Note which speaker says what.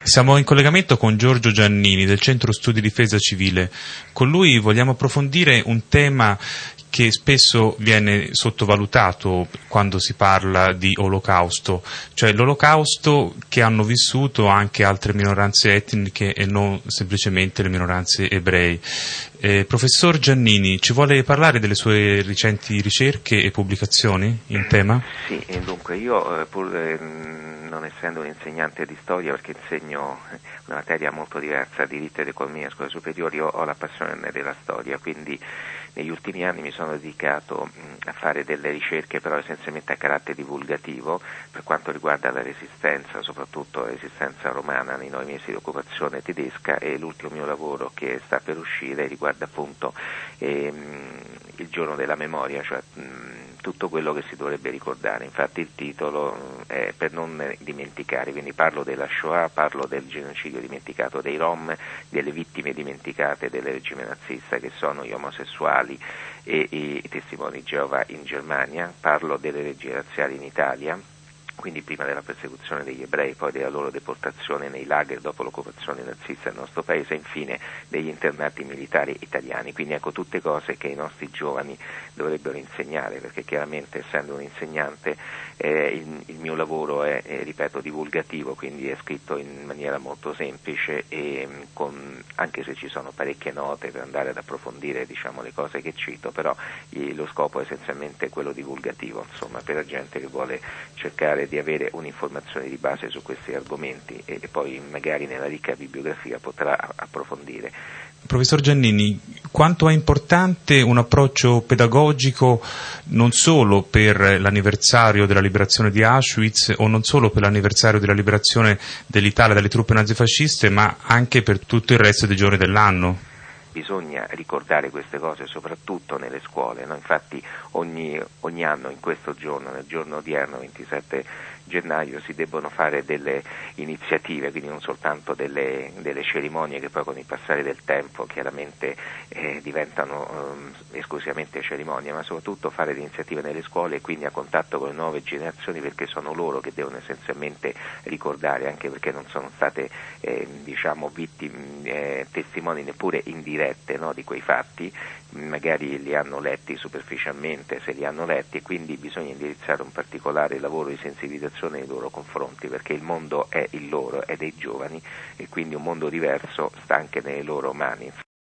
Speaker 1: Siamo in collegamento con Giorgio Giannini del Centro Studi Difesa Civile. Con lui vogliamo approfondire un tema che spesso viene sottovalutato quando si parla di olocausto, cioè l'olocausto che hanno vissuto anche altre minoranze etniche e non semplicemente le minoranze ebrei. Professor Giannini, ci vuole parlare delle sue recenti ricerche e pubblicazioni in tema?
Speaker 2: Sì, e dunque io pur non essendo un insegnante di storia, perché insegno una materia molto diversa, diritto ed economia a scuole superiori, ho la passione della storia, quindi negli ultimi anni mi sono dedicato a fare delle ricerche però essenzialmente a carattere divulgativo per quanto riguarda la resistenza, soprattutto la resistenza romana nei 9 mesi di occupazione tedesca, e l'ultimo mio lavoro che sta per uscire riguarda appunto il giorno della memoria, cioè tutto quello che si dovrebbe ricordare. Infatti il titolo è per non dimenticare, quindi parlo della Shoah, parlo del genocidio dimenticato dei Rom, delle vittime dimenticate del regime nazista che sono gli omosessuali e i testimoni di Geova in Germania, parlo delle leggi razziali in Italia, quindi prima della persecuzione degli ebrei, poi della loro deportazione nei lager dopo l'occupazione nazista del nostro paese, e infine degli internati militari italiani. Quindi ecco tutte cose che i nostri giovani dovrebbero insegnare, perché chiaramente essendo un insegnante il mio lavoro è, ripeto, divulgativo, quindi è scritto in maniera molto semplice e anche se ci sono parecchie note per andare ad approfondire le cose che cito, però lo scopo è essenzialmente quello divulgativo, insomma, per la gente che vuole cercare di avere un'informazione di base su questi argomenti e poi magari nella ricca bibliografia potrà approfondire.
Speaker 1: Professor Giannini, quanto è importante un approccio pedagogico non solo per l'anniversario della liberazione di Auschwitz o non solo per l'anniversario della liberazione dell'Italia dalle truppe nazifasciste, ma anche per tutto il resto dei giorni dell'anno?
Speaker 2: Bisogna ricordare queste cose soprattutto nelle scuole, no? Infatti ogni anno in questo giorno, nel giorno odierno, 27 gennaio, si debbono fare delle iniziative, quindi non soltanto delle cerimonie che poi con il passare del tempo chiaramente diventano esclusivamente cerimonie, ma soprattutto fare le iniziative nelle scuole e quindi a contatto con le nuove generazioni, perché sono loro che devono essenzialmente ricordare, anche perché non sono state vittime, testimoni neppure indirette, no, di quei fatti, magari li hanno letti superficialmente, se li hanno letti, e quindi bisogna indirizzare un particolare lavoro di sensibilizzazione nei loro confronti, perché il mondo è il loro, è dei giovani, e quindi un mondo diverso sta anche nelle loro mani.